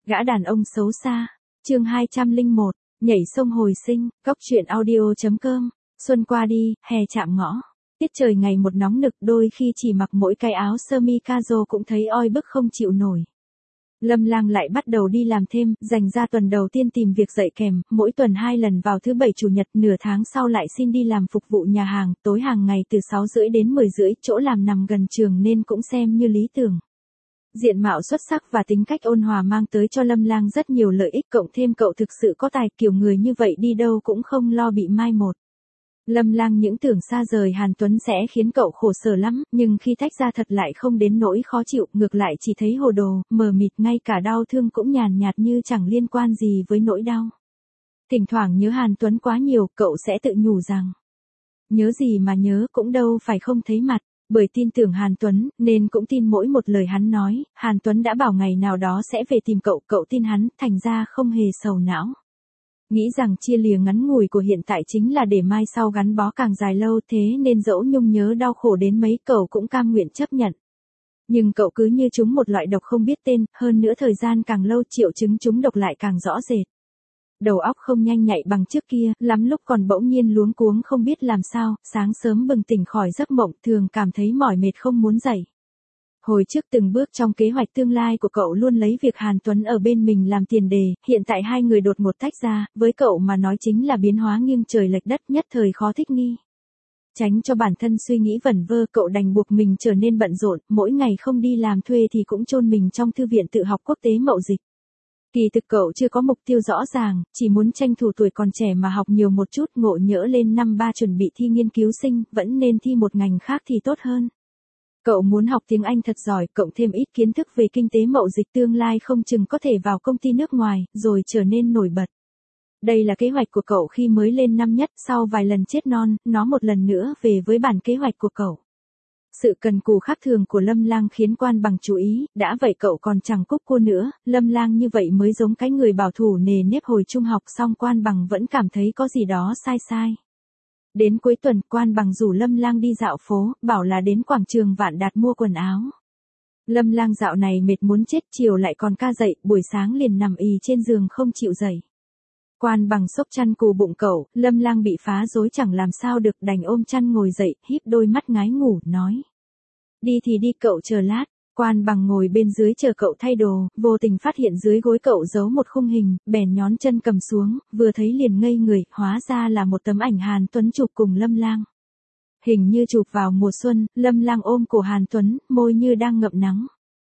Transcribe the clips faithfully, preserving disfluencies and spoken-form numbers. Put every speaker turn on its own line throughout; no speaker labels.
Gã đàn ông xấu xa. Chương hai trăm lẻ một, nhảy sông hồi sinh, cóc truyện audio.com. Xuân qua đi, hè chạm ngõ. Tiết trời ngày một nóng nực, đôi khi chỉ mặc mỗi cái áo sơ mi casual cũng thấy oi bức không chịu nổi. Lâm Lang lại bắt đầu đi làm thêm, dành ra tuần đầu tiên tìm việc dạy kèm, mỗi tuần hai lần vào thứ bảy chủ nhật, nửa tháng sau lại xin đi làm phục vụ nhà hàng, tối hàng ngày từ sáu rưỡi đến mười rưỡi, chỗ làm nằm gần trường nên cũng xem như lý tưởng. Diện mạo xuất sắc và tính cách ôn hòa mang tới cho Lâm Lang rất nhiều lợi ích, cộng thêm cậu thực sự có tài, kiểu người như vậy đi đâu cũng không lo bị mai một. Lâm Lang những tưởng xa rời Hàn Tuấn sẽ khiến cậu khổ sở lắm, nhưng khi tách ra thật lại không đến nỗi khó chịu, ngược lại chỉ thấy hồ đồ, mờ mịt, ngay cả đau thương cũng nhàn nhạt như chẳng liên quan gì với nỗi đau. Thỉnh thoảng nhớ Hàn Tuấn quá nhiều, cậu sẽ tự nhủ rằng, nhớ gì mà nhớ, cũng đâu phải không thấy mặt. Bởi tin tưởng Hàn Tuấn, nên cũng tin mỗi một lời hắn nói. Hàn Tuấn đã bảo ngày nào đó sẽ về tìm cậu, cậu tin hắn, thành ra không hề sầu não. Nghĩ rằng chia lìa ngắn ngủi của hiện tại chính là để mai sau gắn bó càng dài lâu, thế nên dẫu nhung nhớ đau khổ đến mấy cậu cũng cam nguyện chấp nhận. Nhưng cậu cứ như trúng một loại độc không biết tên, hơn nữa thời gian càng lâu triệu chứng trúng độc lại càng rõ rệt. Đầu óc không nhanh nhạy bằng trước kia, lắm lúc còn bỗng nhiên luống cuống không biết làm sao, sáng sớm bừng tỉnh khỏi giấc mộng thường cảm thấy mỏi mệt không muốn dậy. Hồi trước từng bước trong kế hoạch tương lai của cậu luôn lấy việc Hàn Tuấn ở bên mình làm tiền đề, hiện tại hai người đột ngột tách ra, với cậu mà nói chính là biến hóa nghiêng trời lệch đất, nhất thời khó thích nghi. Tránh cho bản thân suy nghĩ vẩn vơ, cậu đành buộc mình trở nên bận rộn, mỗi ngày không đi làm thuê thì cũng chôn mình trong thư viện tự học quốc tế mậu dịch. Kỳ thực cậu chưa có mục tiêu rõ ràng, chỉ muốn tranh thủ tuổi còn trẻ mà học nhiều một chút, ngộ nhỡ lên năm ba chuẩn bị thi nghiên cứu sinh, vẫn nên thi một ngành khác thì tốt hơn. Cậu muốn học tiếng Anh thật giỏi, cộng thêm ít kiến thức về kinh tế mậu dịch, tương lai không chừng có thể vào công ty nước ngoài, rồi trở nên nổi bật. Đây là kế hoạch của cậu khi mới lên năm nhất, sau vài lần chết non, nó một lần nữa về với bản kế hoạch của cậu. Sự cần cù khác thường của Lâm Lang khiến Quan Bằng chú ý, đã vậy cậu còn chẳng cúc cua nữa, Lâm Lang như vậy mới giống cái người bảo thủ nề nếp hồi trung học, xong Quan Bằng vẫn cảm thấy có gì đó sai sai. Đến cuối tuần, Quan Bằng rủ Lâm Lang đi dạo phố, bảo là đến quảng trường Vạn Đạt mua quần áo. Lâm Lang dạo này mệt muốn chết, chiều lại còn ca dậy, buổi sáng liền nằm ì trên giường không chịu dậy. Quan Bằng xốc chăn cù bụng cậu, Lâm Lang bị phá rối chẳng làm sao được, đành ôm chăn ngồi dậy, híp đôi mắt ngái ngủ, nói. Đi thì đi, cậu chờ lát. Quan Bằng ngồi bên dưới chờ cậu thay đồ, vô tình phát hiện dưới gối cậu giấu một khung hình, bèn nhón chân cầm xuống, vừa thấy liền ngây người, hóa ra là một tấm ảnh Hàn Tuấn chụp cùng Lâm Lang. Hình như chụp vào mùa xuân, Lâm Lang ôm cổ Hàn Tuấn, môi như đang ngậm nắng.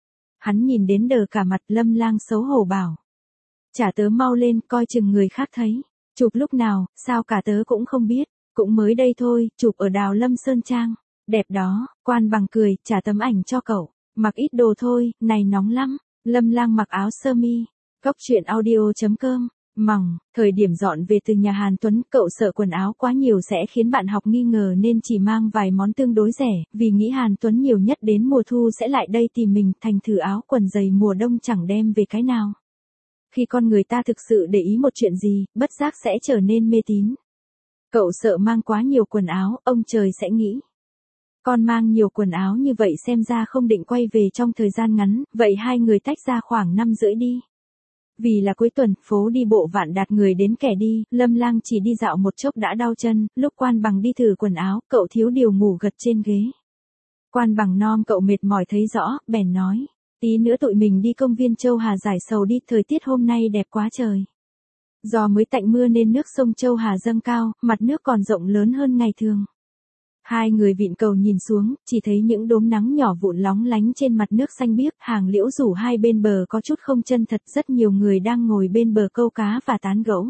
Hắn nhìn đến đờ cả mặt, Lâm Lang xấu hổ bảo. Chả tớ mau lên, coi chừng người khác thấy. Chụp lúc nào, sao cả tớ cũng không biết, cũng mới đây thôi, chụp ở Đào Lâm Sơn Trang. Đẹp đó, Quan Bằng cười, trả tấm ảnh cho cậu. Mặc ít đồ thôi, này nóng lắm. Lâm Lang mặc áo sơ mi. Cóc truyện audio.com. Mỏng, thời điểm dọn về từ nhà Hàn Tuấn, cậu sợ quần áo quá nhiều sẽ khiến bạn học nghi ngờ nên chỉ mang vài món tương đối rẻ, vì nghĩ Hàn Tuấn nhiều nhất đến mùa thu sẽ lại đây tìm mình, thành thử áo quần dày mùa đông chẳng đem về cái nào. Khi con người ta thực sự để ý một chuyện gì, bất giác sẽ trở nên mê tín. Cậu sợ mang quá nhiều quần áo, ông trời sẽ nghĩ. Con mang nhiều quần áo như vậy xem ra không định quay về trong thời gian ngắn, vậy hai người tách ra khoảng năm rưỡi đi. Vì là cuối tuần, phố đi bộ Vạn Đạt người đến kẻ đi, Lâm Lang chỉ đi dạo một chốc đã đau chân, lúc Quan Bằng đi thử quần áo, cậu thiếu điều ngủ gật trên ghế. Quan Bằng nom cậu mệt mỏi thấy rõ, bèn nói, tí nữa tụi mình đi công viên Châu Hà giải sầu đi, thời tiết hôm nay đẹp quá trời. Do mới tạnh mưa nên nước sông Châu Hà dâng cao, mặt nước còn rộng lớn hơn ngày thường. Hai người vịn cầu nhìn xuống, chỉ thấy những đốm nắng nhỏ vụn lóng lánh trên mặt nước xanh biếc, hàng liễu rủ hai bên bờ có chút không chân thật, rất nhiều người đang ngồi bên bờ câu cá và tán gẫu.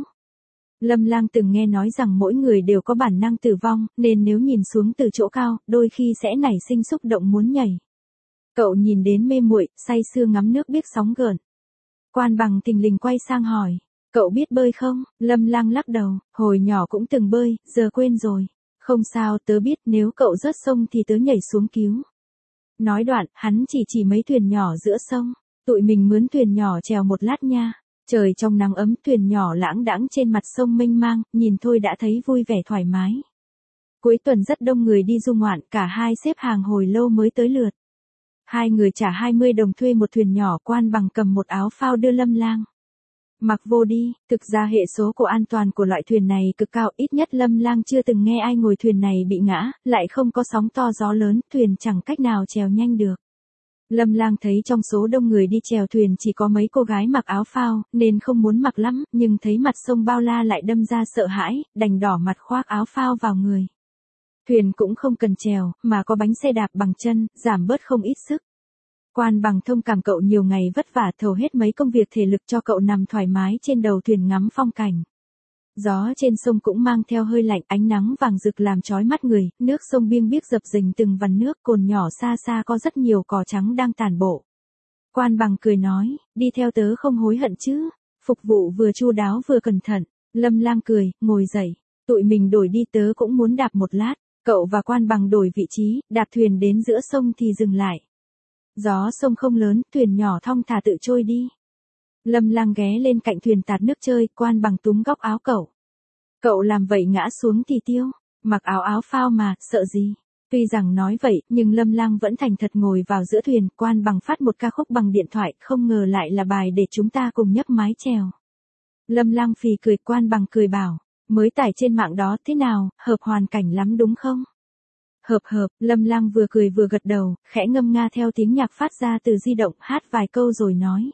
Lâm Lang từng nghe nói rằng mỗi người đều có bản năng tử vong, nên nếu nhìn xuống từ chỗ cao, đôi khi sẽ nảy sinh xúc động muốn nhảy. Cậu nhìn đến mê muội, say sưa ngắm nước biếc sóng gợn. Quan Bằng thình lình quay sang hỏi, cậu biết bơi không? Lâm Lang lắc đầu, hồi nhỏ cũng từng bơi, giờ quên rồi. Không sao, tớ biết, nếu cậu rớt sông thì tớ nhảy xuống cứu. Nói đoạn, hắn chỉ chỉ mấy thuyền nhỏ giữa sông. Tụi mình mướn thuyền nhỏ chèo một lát nha. Trời trong nắng ấm, thuyền nhỏ lãng đãng trên mặt sông mênh mang, nhìn thôi đã thấy vui vẻ thoải mái. Cuối tuần rất đông người đi du ngoạn, cả hai xếp hàng hồi lâu mới tới lượt. Hai người trả hai mươi đồng thuê một thuyền nhỏ, Quan Bằng cầm một áo phao đưa Lâm Lang. Mặc vô đi, thực ra hệ số của an toàn của loại thuyền này cực cao, ít nhất Lâm Lang chưa từng nghe ai ngồi thuyền này bị ngã, lại không có sóng to gió lớn, thuyền chẳng cách nào chèo nhanh được. Lâm Lang thấy trong số đông người đi chèo thuyền chỉ có mấy cô gái mặc áo phao, nên không muốn mặc lắm, nhưng thấy mặt sông bao la lại đâm ra sợ hãi, đành đỏ mặt khoác áo phao vào người. Thuyền cũng không cần chèo, mà có bánh xe đạp bằng chân, giảm bớt không ít sức. Quan Bằng thông cảm cậu nhiều ngày vất vả, thầu hết mấy công việc thể lực cho cậu nằm thoải mái trên đầu thuyền ngắm phong cảnh. Gió trên sông cũng mang theo hơi lạnh, ánh nắng vàng rực làm chói mắt người, nước sông biêng biếc dập dềnh từng vằn nước, cồn nhỏ xa xa có rất nhiều cò trắng đang tản bộ. Quan Bằng cười nói, đi theo tớ không hối hận chứ, phục vụ vừa chu đáo vừa cẩn thận. Lâm Lang cười, ngồi dậy, tụi mình đổi đi, tớ cũng muốn đạp một lát. Cậu và Quan Bằng đổi vị trí, đạp thuyền đến giữa sông thì dừng lại. Gió sông không lớn, thuyền nhỏ thong thả tự trôi đi. Lâm Lang ghé lên cạnh thuyền tạt nước chơi, Quan Bằng túm góc áo cậu. Cậu làm vậy ngã xuống thì tiêu, mặc áo áo phao mà, sợ gì. Tuy rằng nói vậy, nhưng Lâm Lang vẫn thành thật ngồi vào giữa thuyền, Quan Bằng phát một ca khúc bằng điện thoại, không ngờ lại là bài để chúng ta cùng nhấp mái chèo. Lâm Lang phì cười, Quan Bằng cười bảo, mới tải trên mạng đó, thế nào, hợp hoàn cảnh lắm đúng không? Hợp hợp, Lâm Lang vừa cười vừa gật đầu, khẽ ngâm nga theo tiếng nhạc phát ra từ di động, hát vài câu rồi nói.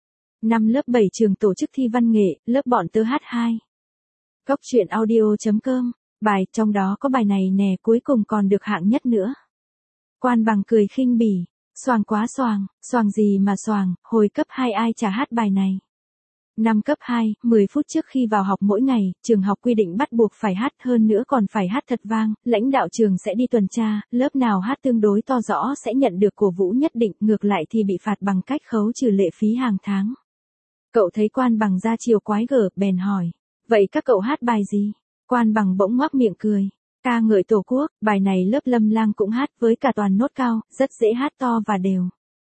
Năm lớp bảy trường tổ chức thi văn nghệ, lớp bọn tớ hát hai. Cóc truyện audio chấm com, bài, trong đó có bài này nè, cuối cùng còn được hạng nhất nữa. Quan Bằng cười khinh bỉ, xoàng quá xoàng, xoàng gì mà xoàng, hồi cấp hai ai chả hát bài này. Năm cấp hai, mười phút trước khi vào học mỗi ngày, trường học quy định bắt buộc phải hát, hơn nữa còn phải hát thật vang, lãnh đạo trường sẽ đi tuần tra, lớp nào hát tương đối to rõ sẽ nhận được cổ vũ nhất định, ngược lại thì bị phạt bằng cách khấu trừ lệ phí hàng tháng. Cậu thấy Quan Bằng ra chiều quái gở, bèn hỏi, vậy các cậu hát bài gì? Quan Bằng bỗng ngoác miệng cười, ca ngợi Tổ quốc, bài này lớp Lâm Lang cũng hát với cả toàn nốt cao, rất dễ hát to và đều.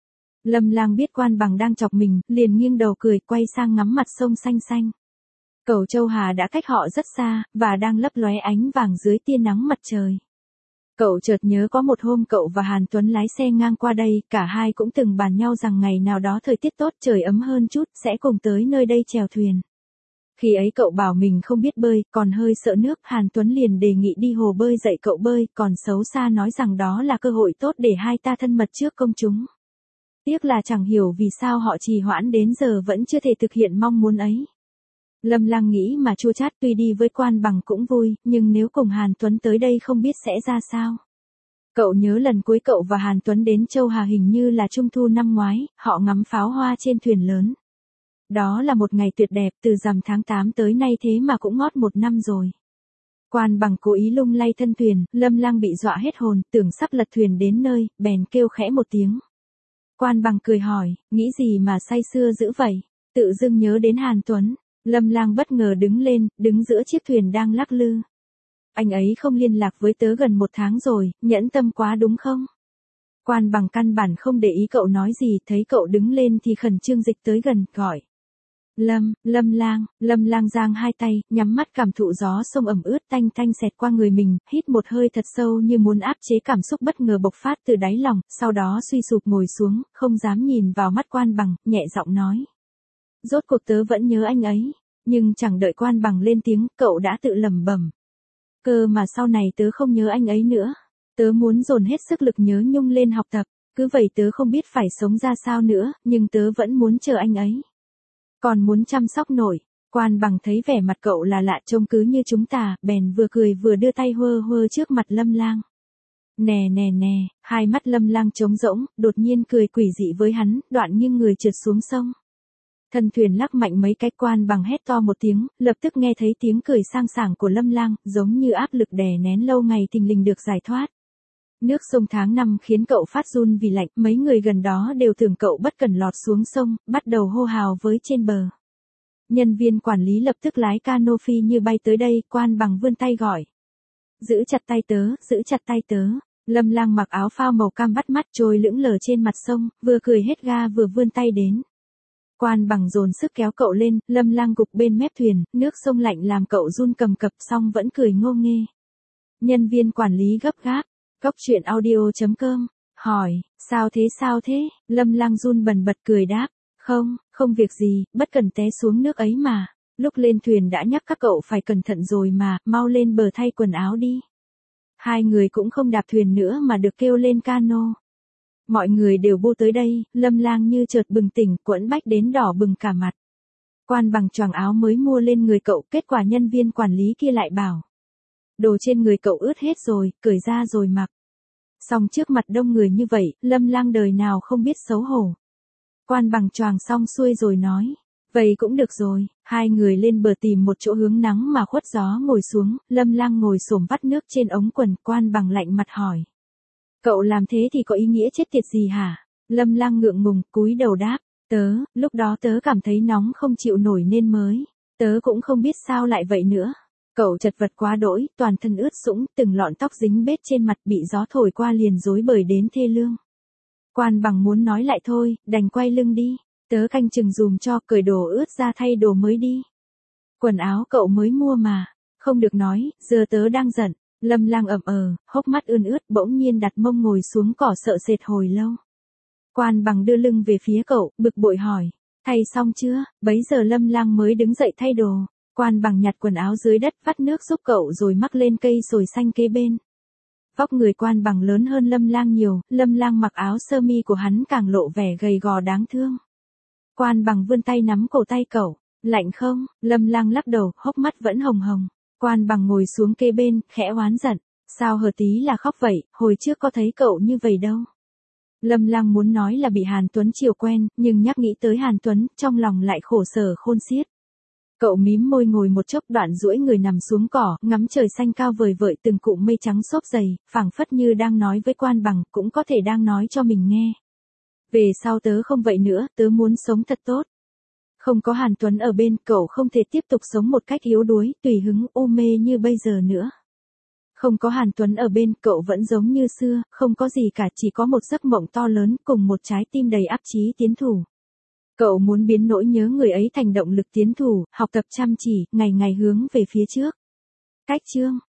Lâm Lang biết Quan Bằng đang chọc mình, liền nghiêng đầu cười, quay sang ngắm mặt sông xanh xanh. Cầu Châu Hà đã cách họ rất xa, và đang lấp lóe ánh vàng dưới tia nắng mặt trời. Cậu chợt nhớ có một hôm cậu và Hàn Tuấn lái xe ngang qua đây, cả hai cũng từng bàn nhau rằng ngày nào đó thời tiết tốt, trời ấm hơn chút, sẽ cùng tới nơi đây chèo thuyền. Khi ấy cậu bảo mình không biết bơi, còn hơi sợ nước, Hàn Tuấn liền đề nghị đi hồ bơi dạy cậu bơi, còn xấu xa nói rằng đó là cơ hội tốt để hai ta thân mật trước công chúng. Tiếc là chẳng hiểu vì sao họ trì hoãn đến giờ vẫn chưa thể thực hiện mong muốn ấy. Lâm Lang nghĩ mà chua chát, tuy đi với Quan Bằng cũng vui, nhưng nếu cùng Hàn Tuấn tới đây không biết sẽ ra sao. Cậu nhớ lần cuối cậu và Hàn Tuấn đến Châu Hà hình như là trung thu năm ngoái, họ ngắm pháo hoa trên thuyền lớn. Đó là một ngày tuyệt đẹp, từ rằm tháng tám tới nay thế mà cũng ngót một năm rồi. Quan Bằng cố ý lung lay thân thuyền, Lâm Lang bị dọa hết hồn, tưởng sắp lật thuyền đến nơi, bèn kêu khẽ một tiếng. Quan Bằng cười hỏi, nghĩ gì mà say sưa dữ vậy? Tự dưng nhớ đến Hàn Tuấn. Lâm Lang bất ngờ đứng lên, đứng giữa chiếc thuyền đang lắc lư. Anh ấy không liên lạc với tớ gần một tháng rồi, nhẫn tâm quá đúng không? Quan Bằng căn bản không để ý cậu nói gì, thấy cậu đứng lên thì khẩn trương dịch tới gần, gọi. Lâm, Lâm Lang, Lâm Lang giang hai tay, nhắm mắt cảm thụ gió sông ẩm ướt tanh tanh xẹt qua người mình, hít một hơi thật sâu như muốn áp chế cảm xúc bất ngờ bộc phát từ đáy lòng, sau đó suy sụp ngồi xuống, không dám nhìn vào mắt Quan Bằng, nhẹ giọng nói. Rốt cuộc tớ vẫn nhớ anh ấy, nhưng chẳng đợi Quan Bằng lên tiếng, cậu đã tự lẩm bẩm. Cơ mà sau này tớ không nhớ anh ấy nữa, tớ muốn dồn hết sức lực nhớ nhung lên học tập, cứ vậy tớ không biết phải sống ra sao nữa, nhưng tớ vẫn muốn chờ anh ấy. Còn muốn chăm sóc nổi. Quan Bằng thấy vẻ mặt cậu là lạ, trông cứ như chúng ta, bèn vừa cười vừa đưa tay hơ hơ trước mặt Lâm Lang. Nè nè nè, hai mắt Lâm Lang trống rỗng, đột nhiên cười quỷ dị với hắn, đoạn nghiêng người trượt xuống sông. Thân thuyền lắc mạnh mấy cái, Quan Bằng hét to một tiếng, lập tức nghe thấy tiếng cười sang sảng của Lâm Lang, giống như áp lực đè nén lâu ngày thình lình được giải thoát. Nước sông tháng năm khiến cậu phát run vì lạnh, mấy người gần đó đều tưởng cậu bất cẩn lọt xuống sông, bắt đầu hô hào với trên bờ. Nhân viên quản lý lập tức lái cano phi như bay tới đây, Quan Bằng vươn tay gọi. Giữ chặt tay tớ, giữ chặt tay tớ. Lâm Lang mặc áo phao màu cam bắt mắt trôi lững lờ trên mặt sông, vừa cười hết ga vừa vươn tay đến. Quan Bằng dồn sức kéo cậu lên, Lâm Lang gục bên mép thuyền, nước sông lạnh làm cậu run cầm cập, xong vẫn cười ngô nghê. Nhân viên quản lý gấp gáp. Cóc truyện audio chấm com Hỏi, sao thế sao thế, Lâm Lang run bần bật cười đáp, không, không việc gì, bất cần té xuống nước ấy mà. Lúc lên thuyền đã nhắc các cậu phải cẩn thận rồi mà, mau lên bờ thay quần áo đi. Hai người cũng không đạp thuyền nữa mà được kêu lên cano. Mọi người đều bu tới đây, Lâm Lang như chợt bừng tỉnh, quẫn bách đến đỏ bừng cả mặt. Quan bằng choàng áo mới mua lên người cậu, kết quả nhân viên quản lý kia lại bảo. Đồ trên người cậu ướt hết rồi, cởi ra rồi mặc. Xong trước mặt đông người như vậy, Lâm Lang đời nào không biết xấu hổ. Quan bằng choàng xong xuôi rồi nói. Vậy cũng được rồi, hai người lên bờ tìm một chỗ hướng nắng mà khuất gió ngồi xuống, Lâm Lang ngồi xổm vắt nước trên ống quần, Quan bằng lạnh mặt hỏi. Cậu làm thế thì có ý nghĩa chết tiệt gì hả? Lâm Lang ngượng ngùng, cúi đầu đáp, tớ, lúc đó tớ cảm thấy nóng không chịu nổi nên mới, tớ cũng không biết sao lại vậy nữa. Cậu chật vật quá đỗi, toàn thân ướt sũng, từng lọn tóc dính bết trên mặt bị gió thổi qua liền rối bời đến thê lương. Quan bằng muốn nói lại thôi, đành quay lưng đi. Tớ canh chừng dùm cho, cởi đồ ướt ra thay đồ mới đi. Quần áo cậu mới mua mà. Không được nói, giờ tớ đang giận. Lâm Lang ậm ờ, hốc mắt ươn ướt bỗng nhiên đặt mông ngồi xuống cỏ sợ sệt hồi lâu. Quan bằng đưa lưng về phía cậu, bực bội hỏi. Thay xong chưa? Bấy giờ Lâm Lang mới đứng dậy thay đồ. Quan bằng nhặt quần áo dưới đất vắt nước giúp cậu rồi mắc lên cây sồi xanh kế bên. Vóc người Quan bằng lớn hơn Lâm Lang nhiều, Lâm Lang mặc áo sơ mi của hắn càng lộ vẻ gầy gò đáng thương. Quan bằng vươn tay nắm cổ tay cậu, lạnh không? Lâm Lang lắc đầu, hốc mắt vẫn hồng hồng. Quan bằng ngồi xuống kế bên, khẽ oán giận. Sao hờ tí là khóc vậy, hồi trước có thấy cậu như vậy đâu. Lâm Lang muốn nói là bị Hàn Tuấn chiều quen, nhưng nhắc nghĩ tới Hàn Tuấn, trong lòng lại khổ sở khôn xiết. Cậu mím môi ngồi một chốc đoạn duỗi người nằm xuống cỏ, ngắm trời xanh cao vời vợi từng cụm mây trắng xốp dày, phảng phất như đang nói với Quan bằng, cũng có thể đang nói cho mình nghe. Về sau tớ không vậy nữa, tớ muốn sống thật tốt. Không có Hàn Tuấn ở bên, cậu không thể tiếp tục sống một cách yếu đuối, tùy hứng, u mê như bây giờ nữa. Không có Hàn Tuấn ở bên, cậu vẫn giống như xưa, không có gì cả, chỉ có một giấc mộng to lớn, cùng một trái tim đầy áp chí tiến thủ. Cậu muốn biến nỗi nhớ người ấy thành động lực tiến thủ, học tập chăm chỉ, ngày ngày hướng về phía trước. Cách chương